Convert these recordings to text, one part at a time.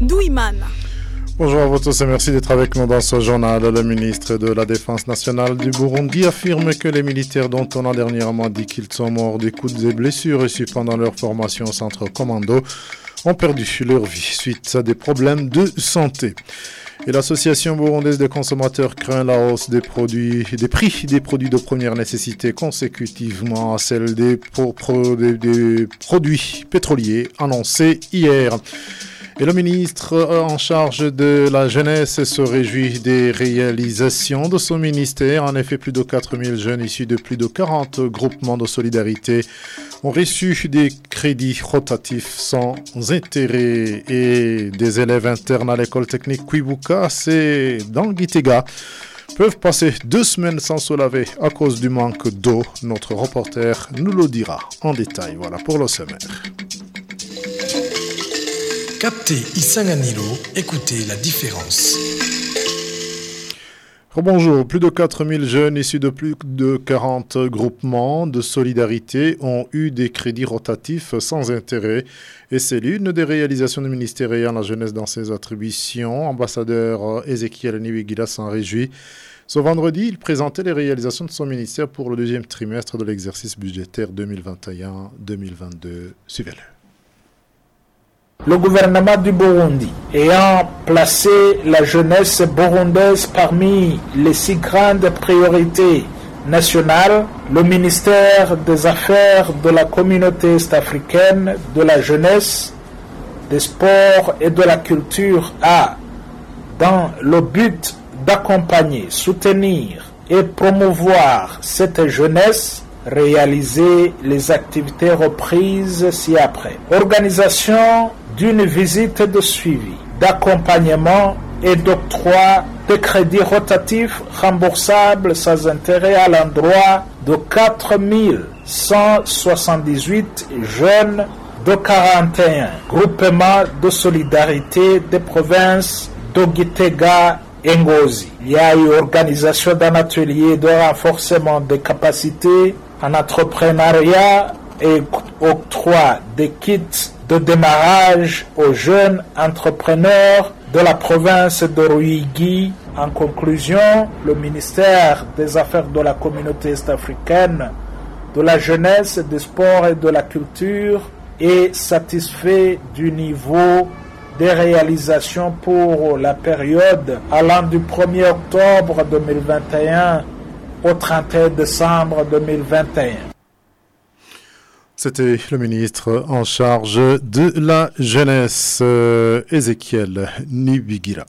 Ndouimana. Bonjour à vous tous et merci d'être avec nous dans ce journal. Le ministre de la Défense nationale du Burundi affirme que les militaires dont on a dernièrement dit qu'ils sont morts des coups et blessures reçus pendant leur formation au centre commando ont perdu leur vie suite à des problèmes de santé. Et l'association burundaise des consommateurs craint la hausse des prix des produits de première nécessité consécutivement à celle des produits pétroliers annoncés hier. Et le ministre en charge de la jeunesse se réjouit des réalisations de son ministère. En effet, plus de 4000 jeunes issus de plus de 40 groupements de solidarité ont reçu des crédits rotatifs sans intérêt. Et des élèves internes à l'école technique Kwibuka, c'est dans Gitega, peuvent passer 2 semaines sans se laver à cause du manque d'eau. Notre reporter nous le dira en détail. Voilà pour le sommaire. Captez Isanganilo, écoutez la différence. Bonjour, plus de 4000 jeunes issus de plus de 40 groupements de solidarité ont eu des crédits rotatifs sans intérêt et c'est l'une des réalisations du ministère ayant la jeunesse dans ses attributions. Ambassadeur Ezekiel Niwigila s'en réjouit. Ce vendredi, il présentait les réalisations de son ministère pour le deuxième trimestre de l'exercice budgétaire 2021-2022. Suivez-le. Le gouvernement du Burundi, ayant placé la jeunesse burundaise parmi les 6 grandes priorités nationales, le ministère des Affaires de la communauté est-africaine, de la jeunesse, des sports et de la culture a, dans le but d'accompagner, soutenir et promouvoir cette jeunesse, réaliser les activités reprises ci-après. Organisation d'une visite de suivi, d'accompagnement et d'octroi de crédits rotatifs remboursables sans intérêt à l'endroit de 4178 jeunes de 41 groupements de solidarité des provinces de Gitega et Ngozi. Il y a eu organisation d'un atelier de renforcement des capacités en entrepreneuriat et octroi des kits de démarrage aux jeunes entrepreneurs de la province de Ruigi. En conclusion, le ministère des Affaires de la communauté est-africaine, de la jeunesse, des sports et de la culture est satisfait du niveau des réalisations pour la période allant du 1er octobre 2021 au 31 décembre 2021. C'était le ministre en charge de la jeunesse, Ezekiel Nibigira.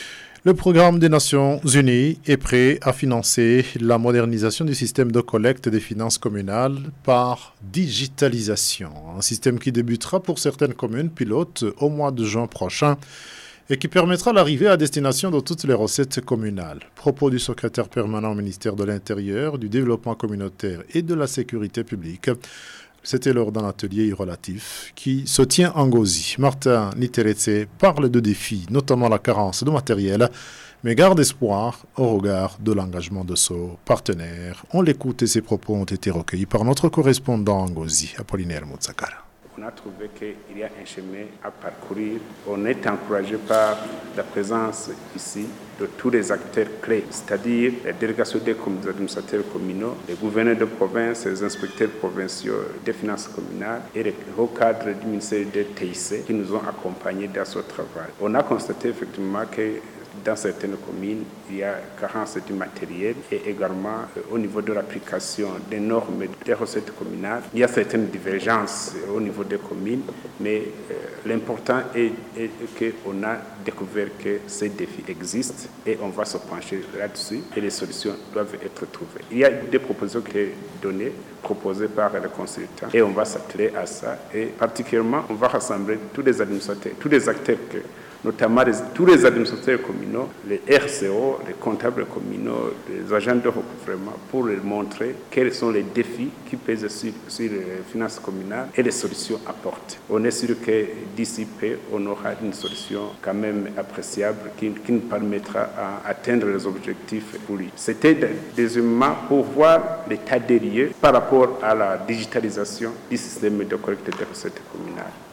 Le programme des Nations Unies est prêt à financer la modernisation du système de collecte des finances communales par digitalisation. Un système qui débutera pour certaines communes pilotes au mois de juin prochain et qui permettra l'arrivée à destination de toutes les recettes communales. Propos du secrétaire permanent au ministère de l'Intérieur, du Développement communautaire et de la Sécurité publique. C'était lors d'un atelier relatif qui se tient en Ngozi. Martin Niteretse parle de défis, notamment la carence de matériel, mais garde espoir au regard de l'engagement de son partenaire. On l'écoute et ses propos ont été recueillis par notre correspondant en Ngozi, Apollinaire Moutsakara. On a trouvé qu'il y a un chemin à parcourir. On est encouragé par la présence ici de tous les acteurs clés, c'est-à-dire les délégations des administrateurs communaux, les gouverneurs de province, les inspecteurs provinciaux des finances communales et les hauts cadres du ministère de TIC qui nous ont accompagnés dans ce travail. On a constaté effectivement que dans certaines communes, il y a carence du matériel et également au niveau de l'application des normes des recettes communales. Il y a certaines divergences au niveau des communes, mais l'important est qu'on a découvert que ces défis existent et on va se pencher là-dessus et les solutions doivent être trouvées. Il y a des propositions qui sont données, proposées par les consultants et on va s'atteler à ça et particulièrement on va rassembler tous les administrateurs, tous les acteurs notamment tous les administrateurs communaux, les RCO, les comptables communaux, les agents de recouvrement, pour leur montrer quels sont les défis qui pèsent sur les finances communales et les solutions apportées. On est sûr que d'ici peu, on aura une solution quand même appréciable qui nous permettra d'atteindre les objectifs voulus. C'était deuxièmement pour voir l'état des lieux par rapport à la digitalisation du système de collecte des recettes communales.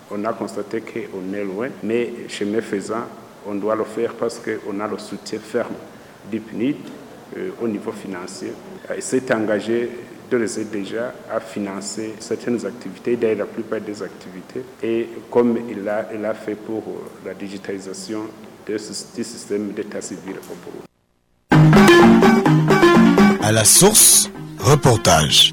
On a constaté qu'on est loin, mais chemin faisant, on doit le faire parce qu'on a le soutien ferme du PNUD au niveau financier. Il s'est engagé d'ores et déjà à financer certaines activités, d'ailleurs la plupart des activités, et comme il a fait pour la digitalisation du système d'état civil au Burundi. À la source, reportage.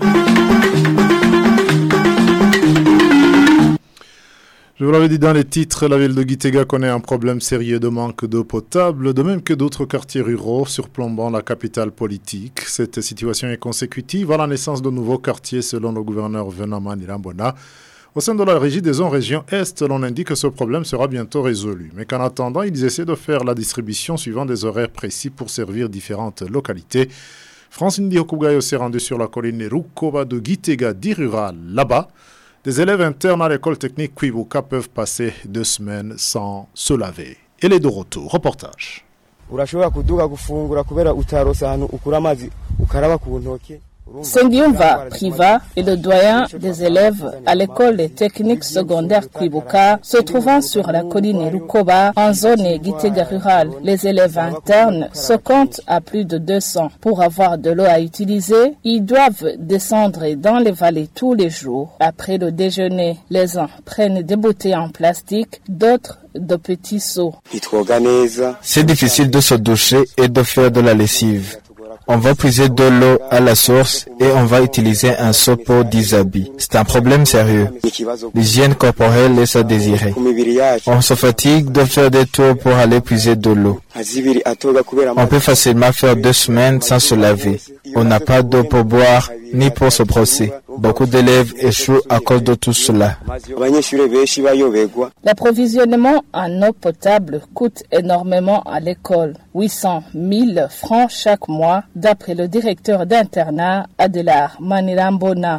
Je vous l'avais dit dans les titres, la ville de Gitega connaît un problème sérieux de manque d'eau potable, de même que d'autres quartiers ruraux surplombant la capitale politique. Cette situation est consécutive à la naissance de nouveaux quartiers selon le gouverneur Venant Manirambona. Au sein de la régie des zones région Est, l'on indique que ce problème sera bientôt résolu, mais qu'en attendant, ils essaient de faire la distribution suivant des horaires précis pour servir différentes localités. Francine Diokugayo s'est rendue sur la colline Rukoba de Gitega, dit rural. Là-bas, des élèves internes à l'école technique Kwibuka peuvent passer 2 semaines sans se laver. Elle est de retour. Reportage. Sengiumva Priva est le doyen des élèves à l'école technique secondaire Kwibuka, se trouvant sur la colline Rukoba, en zone Gitega rurale. Les élèves internes se comptent à plus de 200. Pour avoir de l'eau à utiliser, ils doivent descendre dans les vallées tous les jours. Après le déjeuner, les uns prennent des bouteilles en plastique, d'autres de petits seaux. C'est difficile de se doucher et de faire de la lessive. On va puiser de l'eau à la source et on va utiliser un seau pour 10 habits. C'est un problème sérieux. L'hygiène corporelle laisse à désirer. On se fatigue de faire des tours pour aller puiser de l'eau. On peut facilement faire 2 semaines sans se laver. On n'a pas d'eau pour boire ni pour se brosser. Beaucoup d'élèves échouent à cause de tout cela. L'approvisionnement en eau potable coûte énormément à l'école. 800 000 francs chaque mois, d'après le directeur d'internat Adelar Manirambona.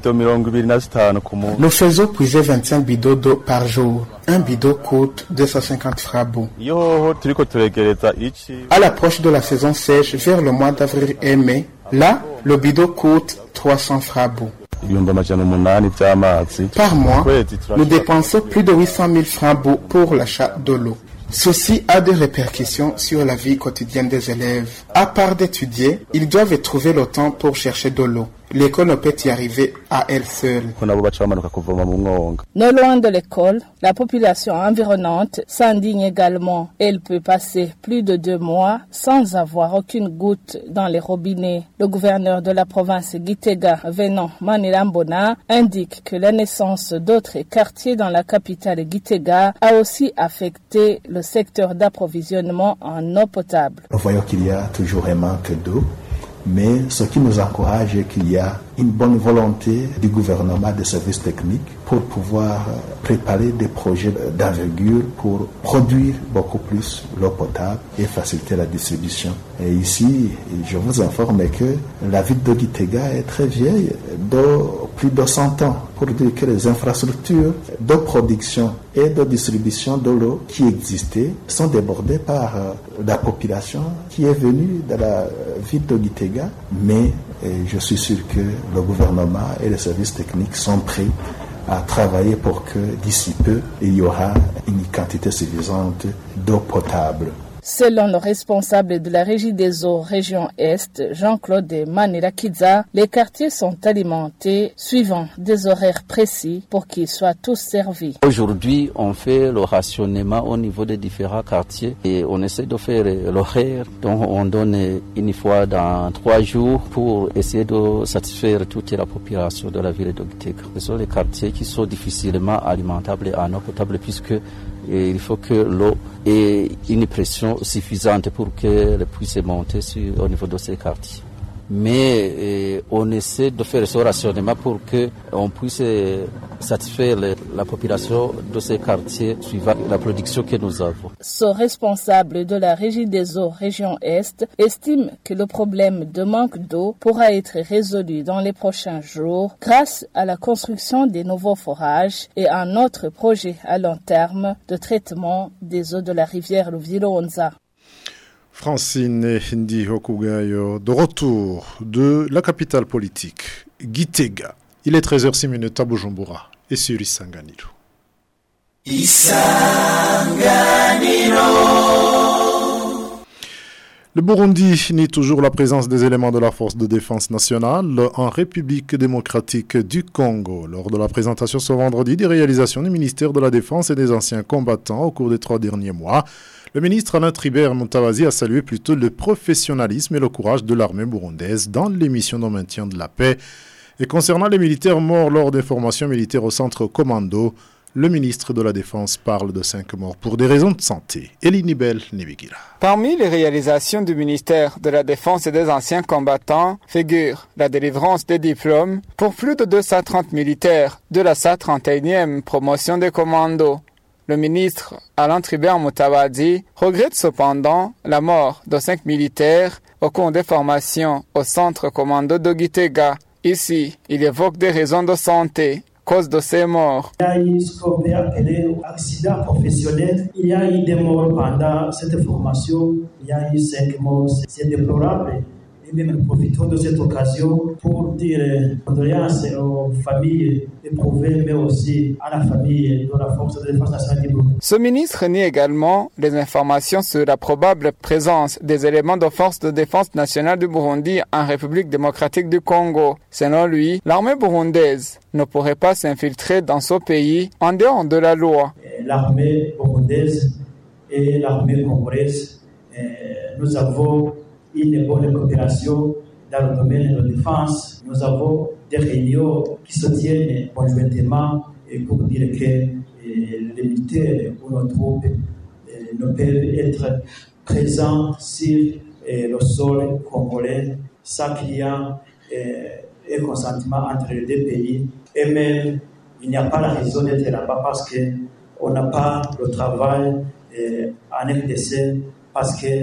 Nous faisons puiser 25 bidons d'eau par jour. Un bidon coûte 250 francs. À l'approche de la saison sèche, vers le mois d'avril et mai, là, le bidon coûte 300 francs. Par mois, nous dépensons plus de 800 000 francs pour l'achat de l'eau. Ceci a des répercussions sur la vie quotidienne des élèves. À part d'étudier, ils doivent trouver le temps pour chercher de l'eau. L'école ne peut y arriver à elle seule. Non loin de l'école, la population environnante s'indigne également. Elle peut passer plus de 2 mois sans avoir aucune goutte dans les robinets. Le gouverneur de la province Gitega, Venant Manirambona, indique que la naissance d'autres quartiers dans la capitale Gitega a aussi affecté le secteur d'approvisionnement en eau potable. Nous voyons qu'il y a toujours un manque d'eau. Mais ce qui nous encourage est qu'il y a une bonne volonté du gouvernement, des services techniques, pour pouvoir préparer des projets d'envergure pour produire beaucoup plus l'eau potable et faciliter la distribution. Et ici, je vous informe que la ville de Gitega est très vieille, de plus de 100 ans, pour dire que les infrastructures de production et de distribution de l'eau qui existaient sont débordées par la population qui est venue de la ville de Gitega. Mais je suis sûr que le gouvernement et les services techniques sont prêts à travailler pour que d'ici peu, il y aura une quantité suffisante d'eau potable. Selon le responsable de la régie des eaux région Est, Jean-Claude Manirakiza, les quartiers sont alimentés suivant des horaires précis pour qu'ils soient tous servis. Aujourd'hui, on fait le rationnement au niveau des différents quartiers et on essaie de faire l'horaire dont on donne une fois dans 3 jours pour essayer de satisfaire toute la population de la ville de Gitega. Ce sont les quartiers qui sont difficilement alimentables en eau potable puisque il faut que l'eau ait une pression suffisante pour qu'elle puisse monter au niveau de ces quartiers. Mais on essaie de faire ce rationnement pour qu'on puisse satisfaire la population de ces quartiers suivant la production que nous avons. Ce responsable de la régie des eaux région Est estime que le problème de manque d'eau pourra être résolu dans les prochains jours grâce à la construction des nouveaux forages et un autre projet à long terme de traitement des eaux de la rivière Luvironza. Francine Ndi Hokugayo, de retour de la capitale politique, Gitega. Il est 13h06 à Bujumbura et sur Isanganiro. Le Burundi nie toujours la présence des éléments de la force de défense nationale en République démocratique du Congo. Lors de la présentation ce vendredi des réalisations du ministère de la Défense et des anciens combattants au cours des 3 derniers mois, le ministre Alain Tribert Mutabazi a salué plutôt le professionnalisme et le courage de l'armée burundaise dans les missions de maintien de la paix. Et concernant les militaires morts lors des formations militaires au centre commando, le ministre de la Défense parle de 5 morts pour des raisons de santé. Elinibel Nibigira. Parmi les réalisations du ministère de la Défense et des anciens combattants figure la délivrance des diplômes pour plus de 230 militaires de la 131e promotion des commandos. Le ministre Alain Tribert Mutabazi regrette cependant la mort de 5 militaires au cours des formations au centre commando de Gitega. Ici, il évoque des raisons de santé. Cause de ces morts. Il y a eu ce qu'on peut appeler accident professionnel. Il y a eu des morts pendant cette formation. Il y a eu 5 morts. C'est déplorable. Et même nous profitons de cette occasion pour dire condoléances aux familles éprouvées, mais aussi à la famille de la Force de défense nationale du Burundi. Ce ministre nie également les informations sur la probable présence des éléments de Force de défense nationale du Burundi en République démocratique du Congo. Selon lui, l'armée burundaise ne pourrait pas s'infiltrer dans ce pays en dehors de la loi. L'armée burundaise et l'armée congolaise, nous avons une bonne coopération dans le domaine de la défense. Nous avons des réunions qui se tiennent conjointement pour dire que les militaires ou nos troupes ne peuvent être présents sur le sol congolais sans qu'il y ait un consentement entre les deux pays. Et même, il n'y a pas la raison d'être là-bas parce qu'on n'a pas le travail en RDC, parce que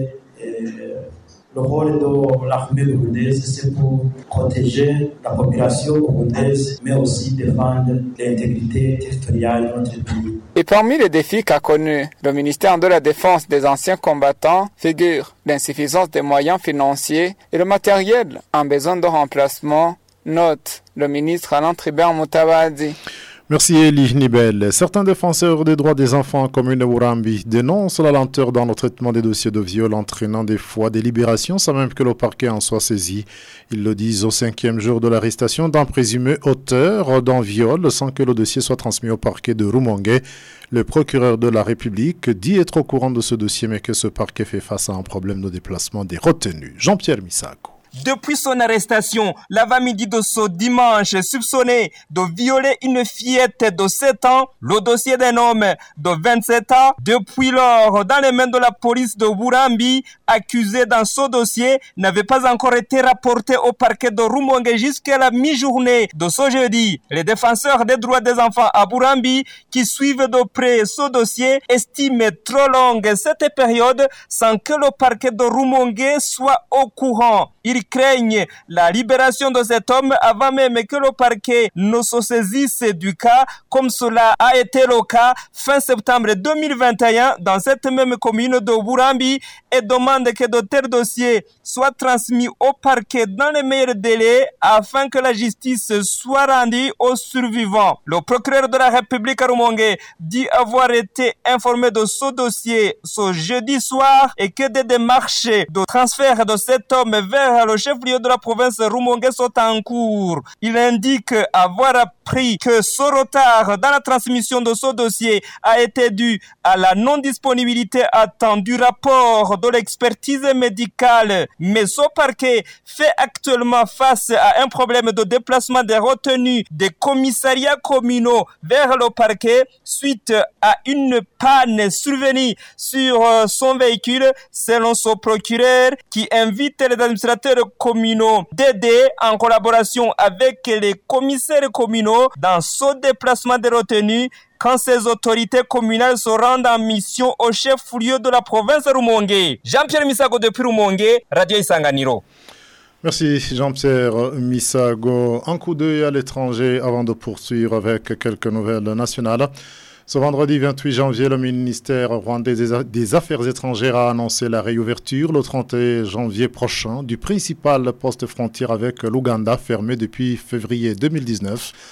le rôle de l'armée burundaise, c'est pour protéger la population burundaise, mais aussi défendre l'intégrité territoriale de notre pays. Et parmi les défis qu'a connus le ministère de la Défense des anciens combattants figure l'insuffisance des moyens financiers et le matériel en besoin de remplacement, note le ministre Alain Tribert Mutabazi. Merci Elie Nibel. Certains défenseurs des droits des enfants en commune de Burambi dénoncent la lenteur dans le traitement des dossiers de viol entraînant des fois des libérations sans même que le parquet en soit saisi. Ils le disent au 5e jour de l'arrestation d'un présumé auteur d'un viol sans que le dossier soit transmis au parquet de Rumongue. Le procureur de la République dit être au courant de ce dossier mais que ce parquet fait face à un problème de déplacement des retenus. Jean-Pierre Misago. Depuis son arrestation, l'avant-midi de ce dimanche, soupçonné de violer une fillette de 7 ans, le dossier d'un homme de 27 ans, depuis lors dans les mains de la police de Burambi, accusé dans ce dossier, n'avait pas encore été rapporté au parquet de Rumongue jusqu'à la mi-journée de ce jeudi. Les défenseurs des droits des enfants à Burambi, qui suivent de près ce dossier, estiment trop longue cette période sans que le parquet de Rumongue soit au courant. Ils craignent la libération de cet homme avant même que le parquet ne se saisisse du cas, comme cela a été le cas fin septembre 2021 dans cette même commune de Burambi, et demandent que de tels dossiers soient transmis au parquet dans les meilleurs délais afin que la justice soit rendue aux survivants. Le procureur de la République à Rumongue dit avoir été informé de ce dossier ce jeudi soir et que des démarches de transfert de cet homme vers le chef-lieu de la province Rumongue sont en cours. Il indique avoir appris que ce retard dans la transmission de ce dossier a été dû à la non-disponibilité attendue du rapport de l'expertise médicale. Mais ce parquet fait actuellement face à un problème de déplacement des retenus des commissariats communaux vers le parquet suite à une panne survenue sur son véhicule, selon son procureur, qui invite les administrateurs communaux d'aider en collaboration avec les commissaires communaux dans ce déplacement des retenus quand ces autorités communales se rendent en mission au chef-lieu de la province Rumongue. Jean-Pierre Misago depuis Rumongue, Radio Isanganiro. Merci Jean-Pierre Misago. Un coup d'œil à l'étranger avant de poursuivre avec quelques nouvelles nationales. Ce vendredi 28 janvier, le ministère rwandais des Affaires étrangères a annoncé la réouverture le 31 janvier prochain du principal poste frontière avec l'Ouganda fermé depuis février 2019.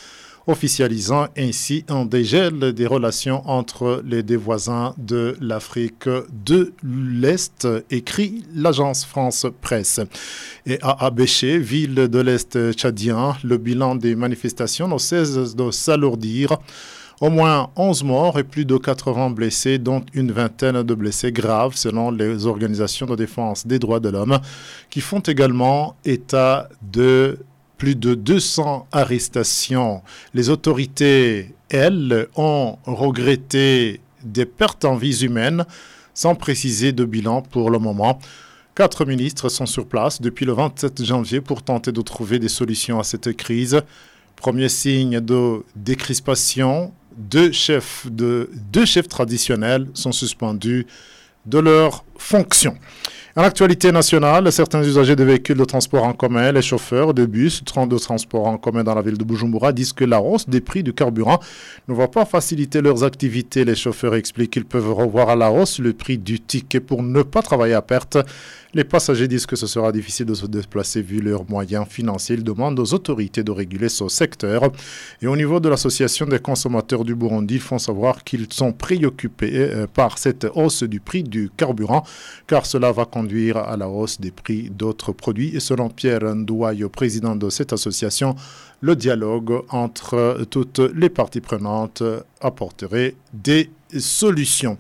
officialisant ainsi un dégel des relations entre les deux voisins de l'Afrique de l'Est, écrit l'agence France Presse. Et à Abéché, ville de l'Est tchadien, le bilan des manifestations ne cesse de s'alourdir. Au moins 11 morts et plus de 80 blessés, dont une vingtaine de blessés graves selon les organisations de défense des droits de l'homme, qui font également état de plus de 200 arrestations. Les autorités, elles, ont regretté des pertes en vies humaines, sans préciser de bilan pour le moment. 4 ministres sont sur place depuis le 27 janvier pour tenter de trouver des solutions à cette crise. Premier signe de décrispation, deux chefs traditionnels sont suspendus de leurs fonctions. En actualité nationale, certains usagers de véhicules de transport en commun, les chauffeurs de bus, de transport en commun dans la ville de Bujumbura, disent que la hausse des prix du carburant ne va pas faciliter leurs activités. Les chauffeurs expliquent qu'ils peuvent revoir à la hausse le prix du ticket pour ne pas travailler à perte. Les passagers disent que ce sera difficile de se déplacer vu leurs moyens financiers. Ils demandent aux autorités de réguler ce secteur. Et au niveau de l'association des consommateurs du Burundi, ils font savoir qu'ils sont préoccupés par cette hausse du prix du carburant, car cela va conduire à la hausse des prix d'autres produits. Et selon Pierre Ndouayo, président de cette association, le dialogue entre toutes les parties prenantes apporterait des solutions.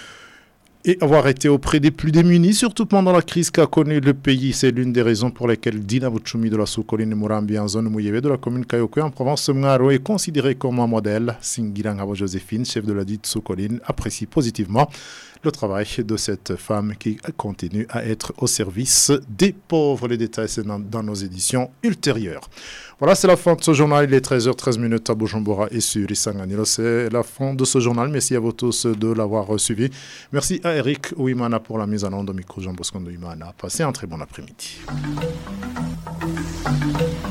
Et avoir été auprès des plus démunis, surtout pendant la crise qu'a connue le pays. C'est l'une des raisons pour lesquelles Dina Bouchoumi de la sous-colline Murambi en zone Mouyebe de la commune Kayokwe en province Mngaro est considéré comme un modèle. Singirangabo Joséphine, chef de la dite sous-colline, apprécie positivement le travail de cette femme qui continue à être au service des pauvres. Les détails, c'est dans nos éditions ultérieures. Voilà, c'est la fin de ce journal. Il est 13h13 à Bujumbura et sur Isanganiro. C'est la fin de ce journal. Merci à vous tous de l'avoir suivi. Merci à Eric Ouimana pour la mise en onde au micro Jean Bosco Ouimana. Passez un très bon après-midi.